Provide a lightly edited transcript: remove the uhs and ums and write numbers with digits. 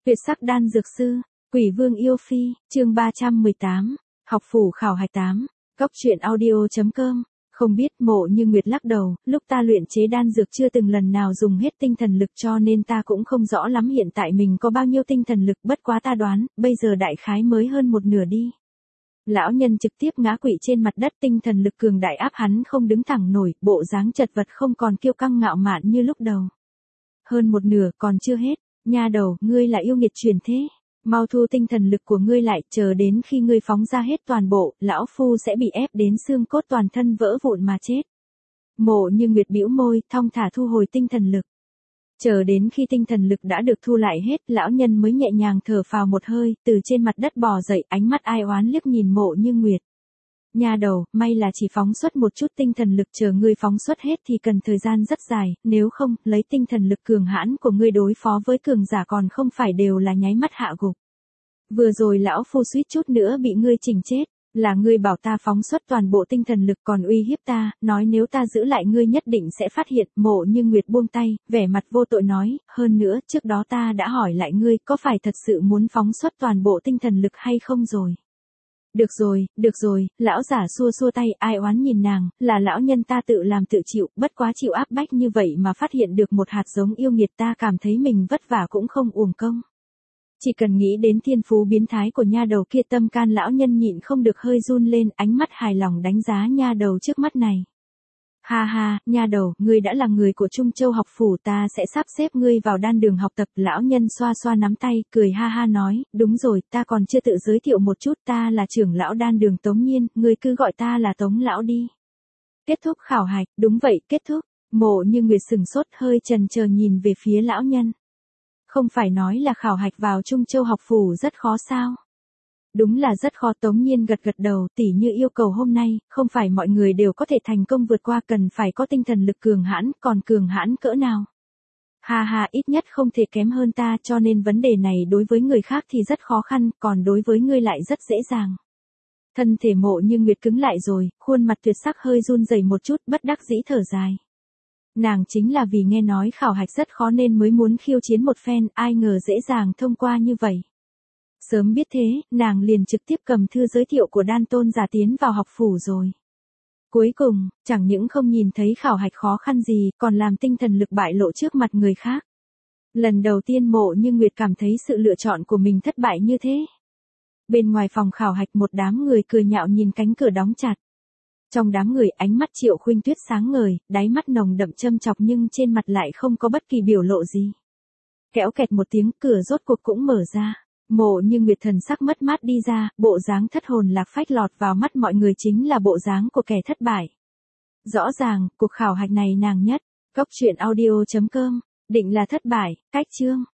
Tuyệt sắc đan dược sư, Quỷ Vương yêu phi, chương 318, học phủ khảo hạch 8, góc truyện audio.com. Không biết. Mộ Như Nguyệt lắc đầu, lúc ta luyện chế đan dược chưa từng lần nào dùng hết tinh thần lực, cho nên ta cũng không rõ lắm hiện tại mình có bao nhiêu tinh thần lực, bất quá ta đoán, bây giờ đại khái mới hơn một nửa đi. Lão nhân trực tiếp ngã quỵ trên mặt đất, tinh thần lực cường đại áp hắn không đứng thẳng nổi, bộ dáng chật vật không còn kiêu căng ngạo mạn như lúc đầu. Hơn một nửa còn chưa hết, nha đầu, ngươi là yêu nghiệt truyền thế. Mau thu tinh thần lực của ngươi lại, chờ đến khi ngươi phóng ra hết toàn bộ, lão phu sẽ bị ép đến xương cốt toàn thân vỡ vụn mà chết. Mộ Như Nguyệt bĩu môi, thong thả thu hồi tinh thần lực. Chờ đến khi tinh thần lực đã được thu lại hết, lão nhân mới nhẹ nhàng thở phào một hơi, từ trên mặt đất bò dậy, ánh mắt ai oán liếc nhìn Mộ Như Nguyệt. Nha đầu, may là chỉ phóng xuất một chút tinh thần lực, chờ ngươi phóng xuất hết thì cần thời gian rất dài, nếu không, lấy tinh thần lực cường hãn của ngươi đối phó với cường giả còn không phải đều là nháy mắt hạ gục. Vừa rồi lão phu suýt chút nữa bị ngươi chỉnh chết, là ngươi bảo ta phóng xuất toàn bộ tinh thần lực còn uy hiếp ta, nói nếu ta giữ lại ngươi nhất định sẽ phát hiện. Mộ Như Nguyệt buông tay, vẻ mặt vô tội nói, hơn nữa, trước đó ta đã hỏi lại ngươi, có phải thật sự muốn phóng xuất toàn bộ tinh thần lực hay không rồi? Được rồi, lão giả xua xua tay, ai oán nhìn nàng, là lão nhân ta tự làm tự chịu, bất quá chịu áp bách như vậy mà phát hiện được một hạt giống yêu nghiệt, ta cảm thấy mình vất vả cũng không uổng công. Chỉ cần nghĩ đến thiên phú biến thái của nha đầu kia, tâm can lão nhân nhịn không được hơi run lên, ánh mắt hài lòng đánh giá nha đầu trước mắt này. Ha ha, nha đầu, ngươi đã là người của Trung Châu học phủ, ta sẽ sắp xếp ngươi vào đan đường học tập. Lão nhân xoa xoa nắm tay, cười ha ha nói, đúng rồi, ta còn chưa tự giới thiệu một chút, ta là trưởng lão đan đường Tống Nhiên, ngươi cứ gọi ta là Tống lão đi. Kết thúc khảo hạch, đúng vậy, kết thúc. Mộ Như Nguyệt sừng sốt, hơi chần chờ nhìn về phía lão nhân. Không phải nói là khảo hạch vào Trung Châu học phủ rất khó sao? Đúng là rất khó. Tống Nhiên gật gật đầu, tỉ như yêu cầu hôm nay, không phải mọi người đều có thể thành công vượt qua, cần phải có tinh thần lực cường hãn, còn cường hãn cỡ nào? Ha ha, ít nhất không thể kém hơn ta, cho nên vấn đề này đối với người khác thì rất khó khăn, còn đối với ngươi lại rất dễ dàng. Thân thể Mộ Như Nguyệt cứng lại rồi, khuôn mặt tuyệt sắc hơi run rẩy một chút, bất đắc dĩ thở dài. Nàng chính là vì nghe nói khảo hạch rất khó nên mới muốn khiêu chiến một phen, ai ngờ dễ dàng thông qua như vậy. Sớm biết thế, nàng liền trực tiếp cầm thư giới thiệu của đan tôn giả tiến vào học phủ rồi. Cuối cùng, chẳng những không nhìn thấy khảo hạch khó khăn gì, còn làm tinh thần lực bại lộ trước mặt người khác. Lần đầu tiên Mộ Như Nguyệt cảm thấy sự lựa chọn của mình thất bại như thế. Bên ngoài phòng khảo hạch một đám người cười nhạo nhìn cánh cửa đóng chặt. Trong đám người ánh mắt Triệu Khuynh Tuyết sáng ngời, đáy mắt nồng đậm châm chọc nhưng trên mặt lại không có bất kỳ biểu lộ gì. Kéo kẹt một tiếng, cửa rốt cuộc cũng mở ra. Mộ Như Nguyệt thần sắc mất mát đi ra, bộ dáng thất hồn lạc phách lọt vào mắt mọi người chính là bộ dáng của kẻ thất bại. Rõ ràng, cuộc khảo hạch này nàng nhất. Góc truyện audio.com, định là thất bại, cách chương.